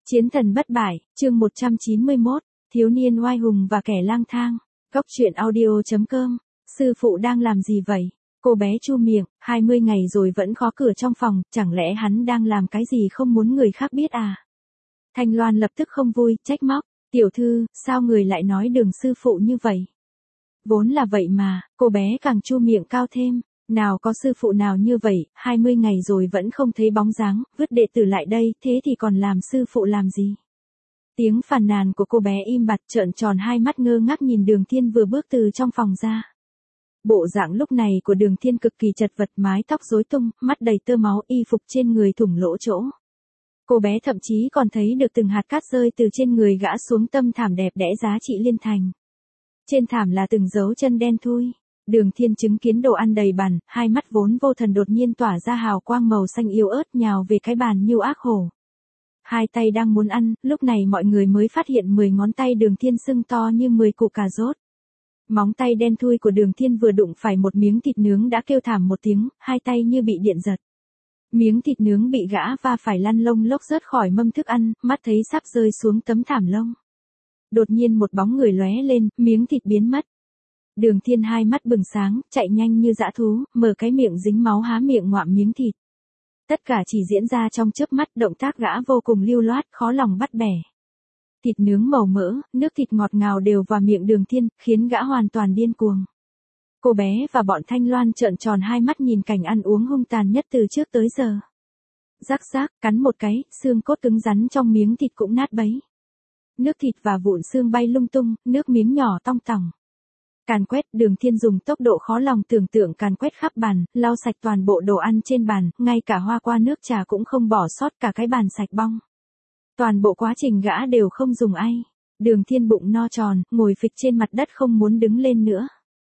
Chiến thần bất bại, chương 191, thiếu niên oai hùng và kẻ lang thang. Góc truyện audio.com. Sư phụ đang làm gì vậy? Cô bé chu miệng, 20 ngày rồi vẫn khóa cửa trong phòng, chẳng lẽ hắn đang làm cái gì không muốn người khác biết à? Thanh Loan lập tức không vui, trách móc, tiểu thư, sao người lại nói Đường sư phụ như vậy? Vốn là vậy mà, cô bé càng chu miệng cao thêm. Nào có sư phụ nào như vậy, 20 ngày rồi vẫn không thấy bóng dáng, vứt đệ tử lại đây, thế thì còn làm sư phụ làm gì? Tiếng phàn nàn của cô bé im bặt, trợn tròn hai mắt ngơ ngác nhìn Đường Thiên vừa bước từ trong phòng ra. Bộ dạng lúc này của Đường Thiên cực kỳ chật vật, mái tóc rối tung, mắt đầy tơ máu, y phục trên người thủng lỗ chỗ. Cô bé thậm chí còn thấy được từng hạt cát rơi từ trên người gã xuống tấm thảm đẹp đẽ giá trị liên thành. Trên thảm là từng dấu chân đen thui. Đường Thiên chứng kiến đồ ăn đầy bàn, hai mắt vốn vô thần đột nhiên tỏa ra hào quang màu xanh yếu ớt nhào về cái bàn như ác hổ. Hai tay đang muốn ăn, lúc này mọi người mới phát hiện 10 ngón tay Đường Thiên sưng to như 10 củ cà rốt. Móng tay đen thui của Đường Thiên vừa đụng phải một miếng thịt nướng đã kêu thảm một tiếng, hai tay như bị điện giật. Miếng thịt nướng bị gã va phải lăn lông lốc rớt khỏi mâm thức ăn, mắt thấy sắp rơi xuống tấm thảm lông. Đột nhiên một bóng người lóe lên, miếng thịt biến mất. Đường Thiên hai mắt bừng sáng, chạy nhanh như dã thú, mở cái miệng dính máu há miệng ngoạm miếng thịt. Tất cả chỉ diễn ra trong chớp mắt, động tác gã vô cùng lưu loát, khó lòng bắt bẻ. Thịt nướng màu mỡ, nước thịt ngọt ngào đều vào miệng Đường Thiên, khiến gã hoàn toàn điên cuồng. Cô bé và bọn Thanh Loan trợn tròn hai mắt nhìn cảnh ăn uống hung tàn nhất từ trước tới giờ. Rắc rác, cắn một cái, xương cốt cứng rắn trong miếng thịt cũng nát bấy. Nước thịt và vụn xương bay lung tung, nước miếng nhỏ tong tỏng. Càn quét, Đường Thiên dùng tốc độ khó lòng tưởng tượng càn quét khắp bàn, lau sạch toàn bộ đồ ăn trên bàn, ngay cả hoa qua nước trà cũng không bỏ sót, cả cái bàn sạch bong. Toàn bộ quá trình gã đều không dùng ai. Đường Thiên bụng no tròn, ngồi phịch trên mặt đất không muốn đứng lên nữa.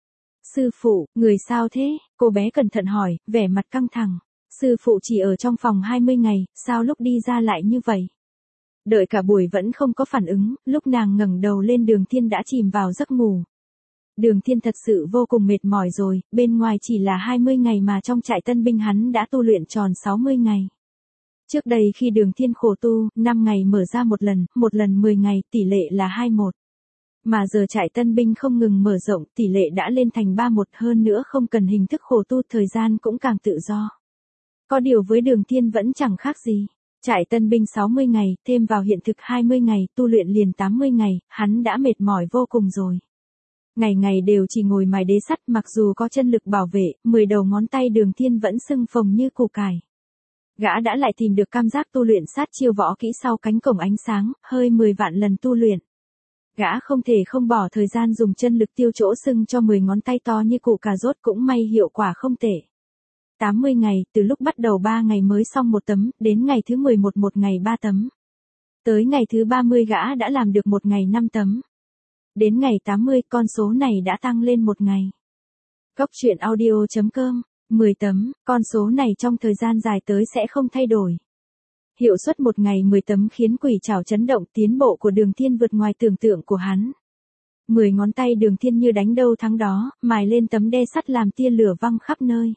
Sư phụ, người sao thế? Cô bé cẩn thận hỏi, vẻ mặt căng thẳng. Sư phụ chỉ ở trong phòng 20 ngày, sao lúc đi ra lại như vậy? Đợi cả buổi vẫn không có phản ứng, lúc nàng ngẩng đầu lên Đường Thiên đã chìm vào giấc ngủ. Đường Thiên thật sự vô cùng mệt mỏi rồi, bên ngoài chỉ là 20 ngày mà trong trại tân binh hắn đã tu luyện tròn 60 ngày. Trước đây khi Đường Thiên khổ tu, 5 ngày mở ra một lần 10 ngày, tỷ lệ là 2-1. Mà giờ trại tân binh không ngừng mở rộng, tỷ lệ đã lên thành 3-1, hơn nữa không cần hình thức khổ tu, thời gian cũng càng tự do. Có điều với Đường Thiên vẫn chẳng khác gì. Trại tân binh 60 ngày, thêm vào hiện thực 20 ngày, tu luyện liền 80 ngày, hắn đã mệt mỏi vô cùng rồi. Ngày ngày đều chỉ ngồi mài đế sắt, mặc dù có chân lực bảo vệ, 10 đầu ngón tay Đường Thiên vẫn sưng phồng như củ cải. Gã đã lại tìm được cảm giác tu luyện sát chiêu võ kỹ sau cánh cổng ánh sáng, hơi 10 vạn lần tu luyện. Gã không thể không bỏ thời gian dùng chân lực tiêu chỗ sưng cho 10 ngón tay to như củ cà rốt, cũng may hiệu quả không tệ. 80 ngày, từ lúc bắt đầu 3 ngày mới xong một tấm, đến ngày thứ 11 một ngày 3 tấm. Tới ngày thứ 30 gã đã làm được một ngày 5 tấm. Đến ngày 80, con số này đã tăng lên một ngày. Góc truyện audio.com, 10 tấm, con số này trong thời gian dài tới sẽ không thay đổi. Hiệu suất một ngày 10 tấm khiến Quỷ Trảo chấn động, tiến bộ của Đường Thiên vượt ngoài tưởng tượng của hắn. 10 ngón tay Đường Thiên như đánh đâu thắng đó, mài lên tấm đe sắt làm tia lửa văng khắp nơi.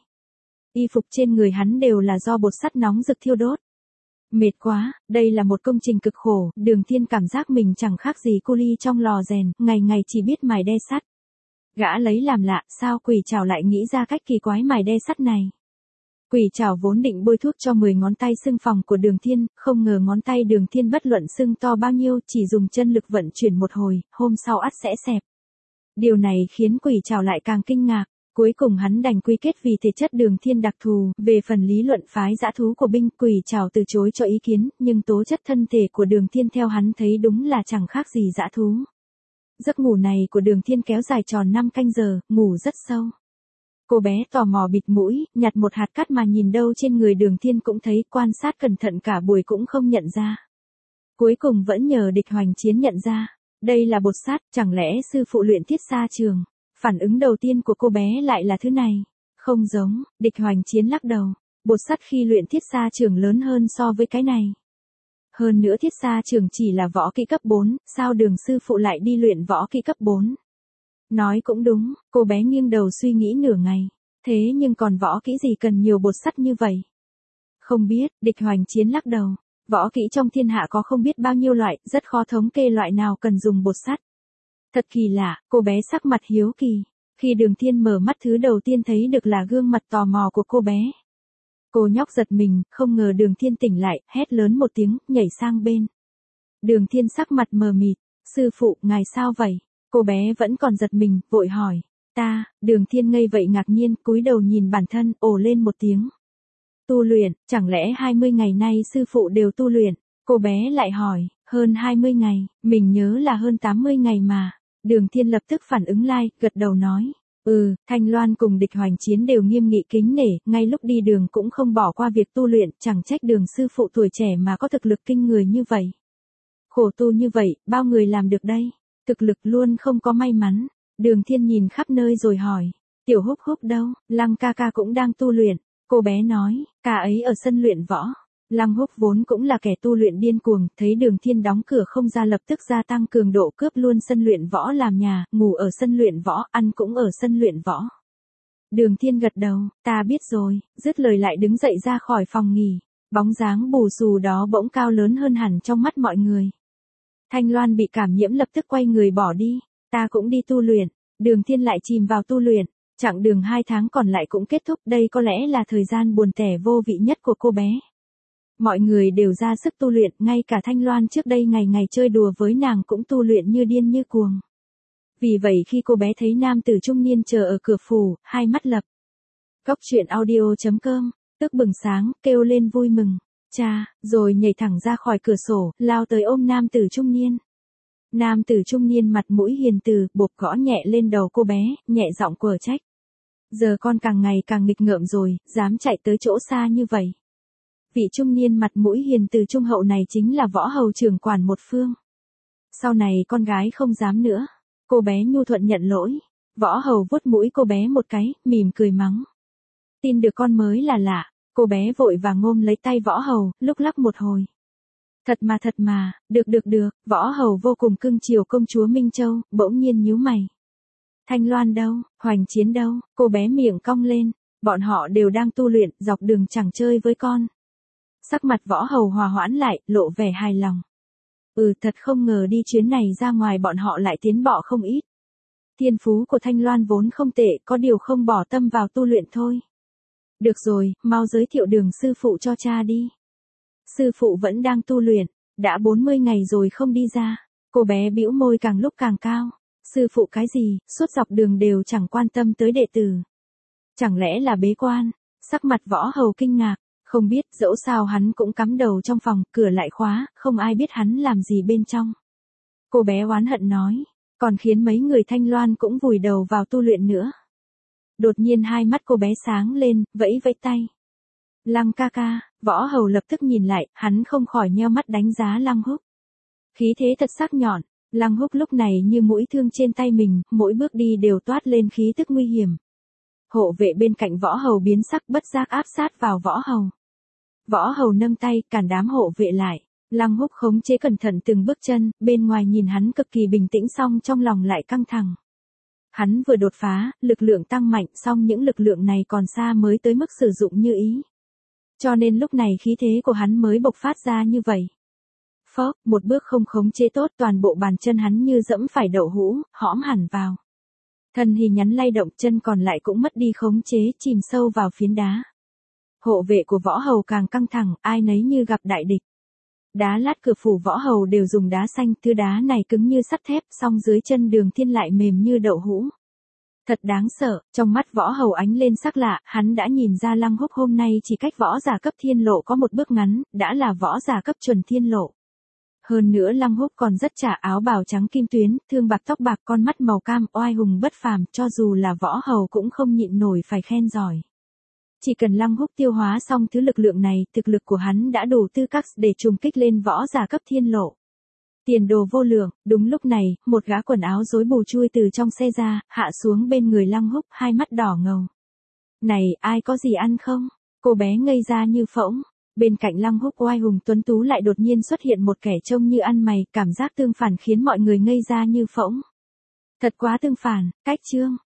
Y phục trên người hắn đều là do bột sắt nóng rực thiêu đốt. Mệt quá, đây là một công trình cực khổ, Đường Thiên cảm giác mình chẳng khác gì cu li trong lò rèn, ngày ngày chỉ biết mài đe sắt. Gã lấy làm lạ, sao Quỷ Trảo lại nghĩ ra cách kỳ quái mài đe sắt này. Quỷ Trảo vốn định bôi thuốc cho 10 ngón tay sưng phồng của Đường Thiên, không ngờ ngón tay Đường Thiên bất luận sưng to bao nhiêu, chỉ dùng chân lực vận chuyển một hồi, hôm sau ắt sẽ xẹp. Điều này khiến Quỷ Trảo lại càng kinh ngạc. Cuối cùng hắn đành quy kết vì thể chất Đường Thiên đặc thù, về phần lý luận phái dã thú của binh, Quỷ Trảo từ chối cho ý kiến, nhưng tố chất thân thể của Đường Thiên theo hắn thấy đúng là chẳng khác gì dã thú. Giấc ngủ này của Đường Thiên kéo dài tròn 5 canh giờ, ngủ rất sâu. Cô bé tò mò bịt mũi, nhặt một hạt cát mà nhìn đâu trên người Đường Thiên cũng thấy, quan sát cẩn thận cả buổi cũng không nhận ra. Cuối cùng vẫn nhờ Địch Hoành Chiến nhận ra, đây là bột sắt, chẳng lẽ sư phụ luyện Thiết Sa Trường. Phản ứng đầu tiên của cô bé lại là thứ này. Không giống, Địch Hoành Chiến lắc đầu. Bột sắt khi luyện Thiết Sa Trường lớn hơn so với cái này. Hơn nữa Thiết Sa Trường chỉ là võ kỹ cấp 4, sao Đường sư phụ lại đi luyện võ kỹ cấp 4? Nói cũng đúng, cô bé nghiêng đầu suy nghĩ nửa ngày. Thế nhưng còn võ kỹ gì cần nhiều bột sắt như vậy? Không biết, Địch Hoành Chiến lắc đầu. Võ kỹ trong thiên hạ có không biết bao nhiêu loại, rất khó thống kê loại nào cần dùng bột sắt. Thật kỳ lạ, cô bé sắc mặt hiếu kỳ. Khi Đường Thiên mở mắt thứ đầu tiên thấy được là gương mặt tò mò của cô bé. Cô nhóc giật mình, không ngờ Đường Thiên tỉnh lại, hét lớn một tiếng, nhảy sang bên. Đường Thiên sắc mặt mờ mịt, sư phụ, ngài sao vậy? Cô bé vẫn còn giật mình, vội hỏi. Đường Thiên ngây vậy ngạc nhiên, cúi đầu nhìn bản thân, ồ lên một tiếng. Tu luyện, chẳng lẽ 20 ngày nay sư phụ đều tu luyện? Cô bé lại hỏi, hơn 20 ngày, mình nhớ là hơn 80 ngày mà. Đường Thiên lập tức phản ứng lại, gật đầu nói. Thanh Loan cùng Địch Hoành Chiến đều nghiêm nghị kính nể, ngay lúc đi đường cũng không bỏ qua việc tu luyện, chẳng trách Đường sư phụ tuổi trẻ mà có thực lực kinh người như vậy. Khổ tu như vậy, bao người làm được đây? Thực lực luôn không có may mắn. Đường Thiên nhìn khắp nơi rồi hỏi, Tiểu Húc Húc đâu? Lăng ca ca cũng đang tu luyện. Cô bé nói, ca ấy ở sân luyện võ. Lăng Húc vốn cũng là kẻ tu luyện điên cuồng, thấy Đường Thiên đóng cửa không ra lập tức gia tăng cường độ cướp luôn sân luyện võ làm nhà, ngủ ở sân luyện võ, ăn cũng ở sân luyện võ. Đường Thiên gật đầu, ta biết rồi, dứt lời lại đứng dậy ra khỏi phòng nghỉ. Bóng dáng bù xù đó bỗng cao lớn hơn hẳn trong mắt mọi người. Thanh Loan bị cảm nhiễm lập tức quay người bỏ đi, ta cũng đi tu luyện. Đường Thiên lại chìm vào tu luyện. Chặng đường 2 tháng còn lại cũng kết thúc, đây có lẽ là thời gian buồn tẻ vô vị nhất của cô bé. Mọi người đều ra sức tu luyện, ngay cả Thanh Loan trước đây ngày ngày chơi đùa với nàng cũng tu luyện như điên như cuồng. Vì vậy khi cô bé thấy nam tử trung niên chờ ở cửa phủ, hai mắt lập. Cóc truyện audio.com, tức bừng sáng, kêu lên vui mừng. Cha, rồi nhảy thẳng ra khỏi cửa sổ, lao tới ôm nam tử trung niên. Nam tử trung niên mặt mũi hiền từ, bộp gõ nhẹ lên đầu cô bé, nhẹ giọng quở trách. Giờ con càng ngày càng nghịch ngợm rồi, dám chạy tới chỗ xa như vậy. Vị trung niên mặt mũi hiền từ trung hậu này chính là võ hầu trưởng quản một phương. Sau này con gái không dám nữa. Cô bé nhu thuận nhận lỗi. Võ hầu vuốt mũi cô bé một cái, mỉm cười mắng. Tin được con mới là lạ. Cô bé vội vàng ôm lấy tay võ hầu, lúc lắc một hồi. Thật mà, được, võ hầu vô cùng cưng chiều công chúa Minh Châu, bỗng nhiên nhíu mày. Thanh Loan đâu, Hoành Chiến đâu, cô bé miệng cong lên, bọn họ đều đang tu luyện, dọc đường chẳng chơi với con. Sắc mặt võ hầu hòa hoãn lại, lộ vẻ hài lòng. Thật không ngờ đi chuyến này ra ngoài bọn họ lại tiến bộ không ít. Thiên phú của Thanh Loan vốn không tệ, có điều không bỏ tâm vào tu luyện thôi. Được rồi, mau giới thiệu Đường sư phụ cho cha đi. Sư phụ vẫn đang tu luyện, đã 40 ngày rồi không đi ra. Cô bé bĩu môi càng lúc càng cao. Sư phụ cái gì, suốt dọc đường đều chẳng quan tâm tới đệ tử. Chẳng lẽ là bế quan? Sắc mặt võ hầu kinh ngạc, không biết, dẫu sao hắn cũng cắm đầu trong phòng, cửa lại khóa, không ai biết hắn làm gì bên trong. Cô bé oán hận nói, còn khiến mấy người Thanh Loan cũng vùi đầu vào tu luyện nữa. Đột nhiên hai mắt cô bé sáng lên, vẫy vẫy tay. Lăng ca ca, võ hầu lập tức nhìn lại, hắn không khỏi nheo mắt đánh giá Lăng Húc. Khí thế thật sắc nhọn, Lăng Húc lúc này như mũi thương trên tay mình, mỗi bước đi đều toát lên khí tức nguy hiểm. Hộ vệ bên cạnh võ hầu biến sắc bất giác áp sát vào võ hầu. Võ hầu nâng tay, cản đám hộ vệ lại. Lăng Húc khống chế cẩn thận từng bước chân, bên ngoài nhìn hắn cực kỳ bình tĩnh song trong lòng lại căng thẳng. Hắn vừa đột phá, lực lượng tăng mạnh, song những lực lượng này còn xa mới tới mức sử dụng như ý. Cho nên lúc này khí thế của hắn mới bộc phát ra như vậy. Phốc, một bước không khống chế tốt, toàn bộ bàn chân hắn như dẫm phải đậu hũ, hõm hẳn vào. Thân hình nhắn lay động, chân còn lại cũng mất đi khống chế, chìm sâu vào phiến đá. Hộ vệ của võ hầu càng căng thẳng, ai nấy như gặp đại địch. Đá lát cửa phủ võ hầu đều dùng đá xanh, thứ đá này cứng như sắt thép, song dưới chân Đường Thiên lại mềm như đậu hũ. Thật đáng sợ, trong mắt võ hầu ánh lên sắc lạ, hắn đã nhìn ra Lăng Húc hôm nay chỉ cách võ giả cấp thiên lộ có một bước ngắn, đã là võ giả cấp chuẩn thiên lộ. Hơn nữa Lăng Húc còn rất trả, áo bào trắng kim tuyến, thương bạc tóc bạc, con mắt màu cam, oai hùng bất phàm, cho dù là võ hầu cũng không nhịn nổi phải khen giỏi. Chỉ cần Lăng Húc tiêu hóa xong thứ lực lượng này, thực lực của hắn đã đủ tư cách để trùng kích lên võ giả cấp thiên lộ. Tiền đồ vô lượng. Đúng lúc này, một gã quần áo rối bù chui từ trong xe ra, hạ xuống bên người Lăng Húc, hai mắt đỏ ngầu. Này, ai có gì ăn không? Cô bé ngây ra như phỗng. Bên cạnh Lăng Húc oai hùng tuấn tú lại đột nhiên xuất hiện một kẻ trông như ăn mày, cảm giác tương phản khiến mọi người ngây ra như phỗng. Thật quá tương phản, cách chương.